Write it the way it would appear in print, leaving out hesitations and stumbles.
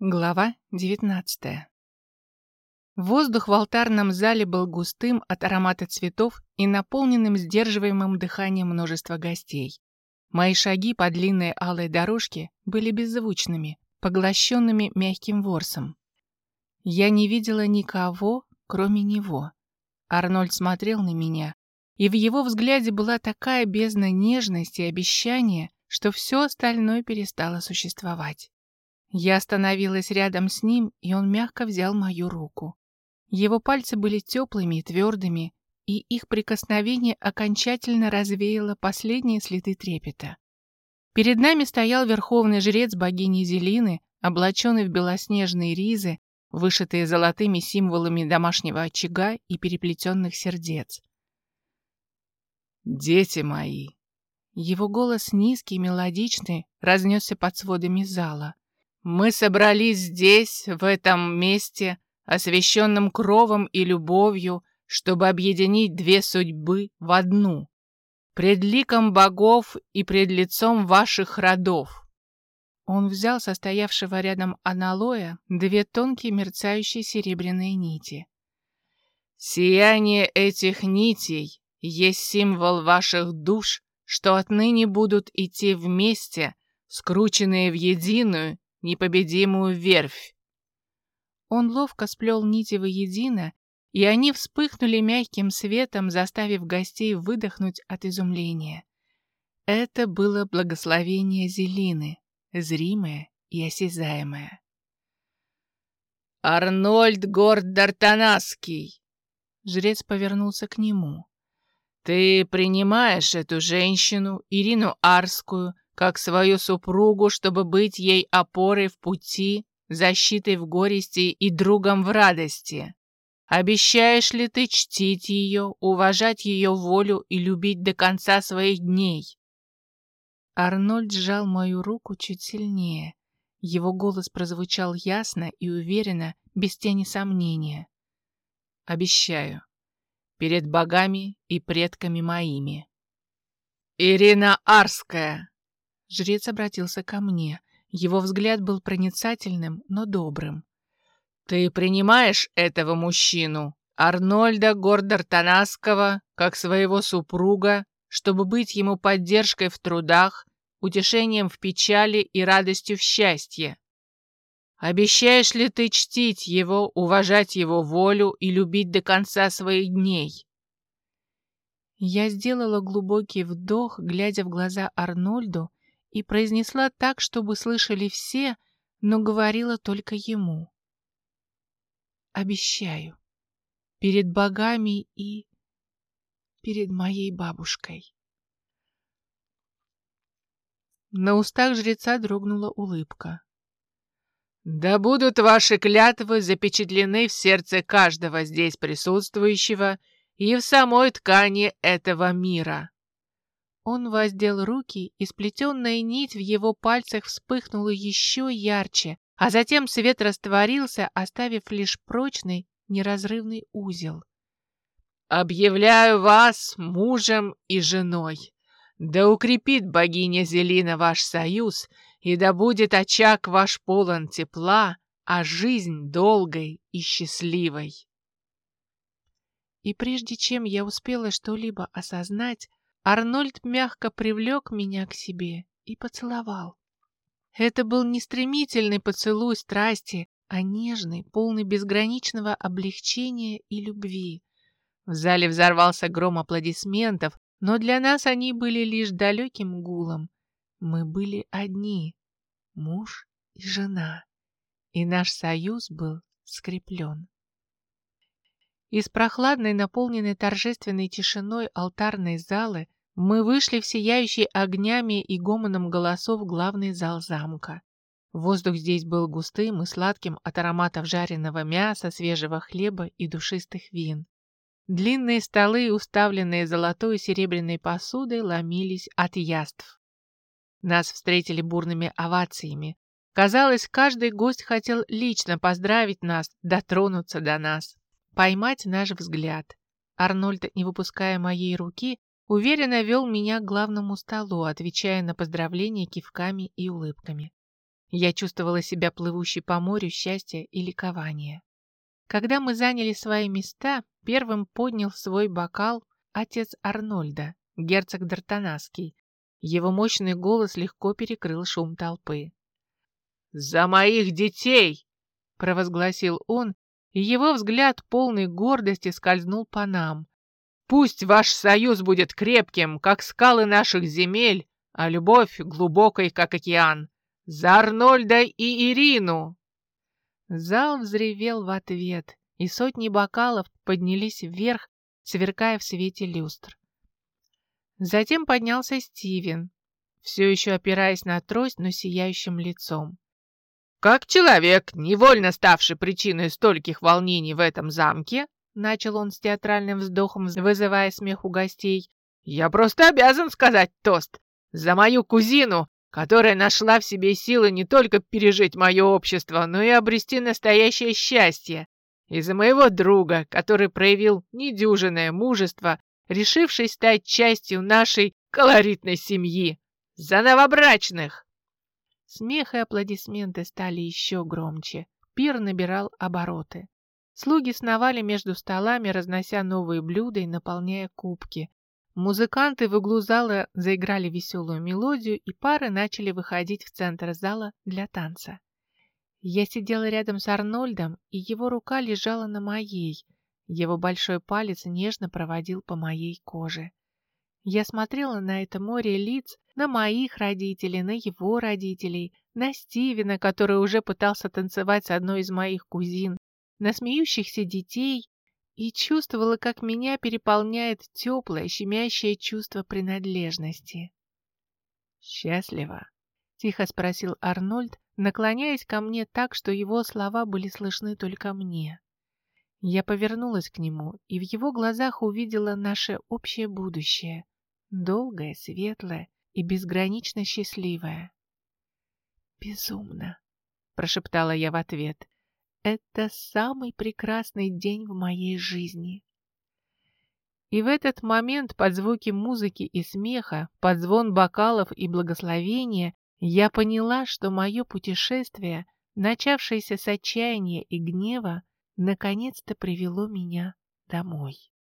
Глава 19. Воздух в алтарном зале был густым от аромата цветов и наполненным сдерживаемым дыханием множества гостей. Мои шаги по длинной алой дорожке были беззвучными, поглощенными мягким ворсом. Я не видела никого, кроме него. Арнольд смотрел на меня, и в его взгляде была такая бездна нежности и обещания, что все остальное перестало существовать. Я остановилась рядом с ним, и он мягко взял мою руку. Его пальцы были теплыми и твердыми, и их прикосновение окончательно развеяло последние следы трепета. Перед нами стоял верховный жрец богини Зелины, облаченный в белоснежные ризы, вышитые золотыми символами домашнего очага и переплетенных сердец. «Дети мои!» Его голос низкий и мелодичный разнесся под сводами зала. «Мы собрались здесь, в этом месте, освященном кровом и любовью, чтобы объединить две судьбы в одну, пред ликом богов и пред лицом ваших родов». Он взял со стоявшего рядом аналоя две тонкие мерцающие серебряные нити. «Сияние этих нитей есть символ ваших душ, что отныне будут идти вместе, скрученные в единую, непобедимую верфь». Он ловко сплел нити воедино, и они вспыхнули мягким светом, заставив гостей выдохнуть от изумления. Это было благословение Зелины, зримое и осязаемое. «Арнольд Горд-Д'Артанасский!» Жрец повернулся к нему. «Ты принимаешь эту женщину, Ирину Арскую, как свою супругу, чтобы быть ей опорой в пути, защитой в горести и другом в радости? Обещаешь ли ты чтить ее, уважать ее волю и любить до конца своих дней?» Арнольд сжал мою руку чуть сильнее. Его голос прозвучал ясно и уверенно, без тени сомнения. «Обещаю. Перед богами и предками моими». «Ирина Арская!» Жрец обратился ко мне. Его взгляд был проницательным, но добрым. «Ты принимаешь этого мужчину, Арнольда Горд-Д'Артанасского, как своего супруга, чтобы быть ему поддержкой в трудах, утешением в печали и радостью в счастье? Обещаешь ли ты чтить его, уважать его волю и любить до конца своих дней?» Я сделала глубокий вдох, глядя в глаза Арнольду, и произнесла так, чтобы слышали все, но говорила только ему. «Обещаю. Перед богами и перед моей бабушкой». На устах жреца дрогнула улыбка. «Да будут ваши клятвы запечатлены в сердце каждого здесь присутствующего и в самой ткани этого мира». Он воздел руки, и сплетенная нить в его пальцах вспыхнула еще ярче, а затем свет растворился, оставив лишь прочный, неразрывный узел. «Объявляю вас мужем и женой. Да укрепит богиня Зелина ваш союз, и да будет очаг ваш полон тепла, а жизнь долгой и счастливой». И прежде чем я успела что-либо осознать, Арнольд мягко привлек меня к себе и поцеловал. Это был не стремительный поцелуй страсти, а нежный, полный безграничного облегчения и любви. В зале взорвался гром аплодисментов, но для нас они были лишь далеким гулом. Мы были одни, муж и жена, и наш союз был скреплен. Из прохладной, наполненной торжественной тишиной алтарной залы мы вышли в сияющий огнями и гомоном голосов главный зал замка. Воздух здесь был густым и сладким от ароматов жареного мяса, свежего хлеба и душистых вин. Длинные столы, уставленные золотой и серебряной посудой, ломились от яств. Нас встретили бурными овациями. Казалось, каждый гость хотел лично поздравить нас, дотронуться до нас, поймать наш взгляд. Арнольд, не выпуская моей руки, уверенно вел меня к главному столу, отвечая на поздравления кивками и улыбками. Я чувствовала себя плывущей по морю счастья и ликования. Когда мы заняли свои места, первым поднял свой бокал отец Арнольда, герцог Д'Артанасский. Его мощный голос легко перекрыл шум толпы. «За моих детей!» — провозгласил он, и его взгляд, полный гордости, скользнул по нам. «Пусть ваш союз будет крепким, как скалы наших земель, а любовь глубокой, как океан. За Арнольда и Ирину!» Зал взревел в ответ, и сотни бокалов поднялись вверх, сверкая в свете люстр. Затем поднялся Стивен, все еще опираясь на трость, но сияющим лицом. «Как человек, невольно ставший причиной стольких волнений в этом замке, — начал он с театральным вздохом, вызывая смех у гостей, — я просто обязан сказать тост за мою кузину, которая нашла в себе силы не только пережить мое общество, но и обрести настоящее счастье, и за моего друга, который проявил недюжинное мужество, решившись стать частью нашей колоритной семьи. За новобрачных!» Смех и аплодисменты стали еще громче. Пир набирал обороты. Слуги сновали между столами, разнося новые блюда и наполняя кубки. Музыканты в углу зала заиграли веселую мелодию, и пары начали выходить в центр зала для танца. Я сидела рядом с Арнольдом, и его рука лежала на моей. Его большой палец нежно проводил по моей коже. Я смотрела на это море лиц, на моих родителей, на его родителей, на Стивена, который уже пытался танцевать с одной из моих кузин, на смеющихся детей, и чувствовала, как меня переполняет теплое, щемящее чувство принадлежности. «Счастлива?» — тихо спросил Арнольд, наклоняясь ко мне так, что его слова были слышны только мне. Я повернулась к нему и в его глазах увидела наше общее будущее, долгое, светлое и безгранично счастливое. «Безумно!» — прошептала я в ответ. «Это самый прекрасный день в моей жизни!» И в этот момент под звуки музыки и смеха, под звон бокалов и благословения, я поняла, что мое путешествие, начавшееся с отчаяния и гнева, наконец-то привело меня домой.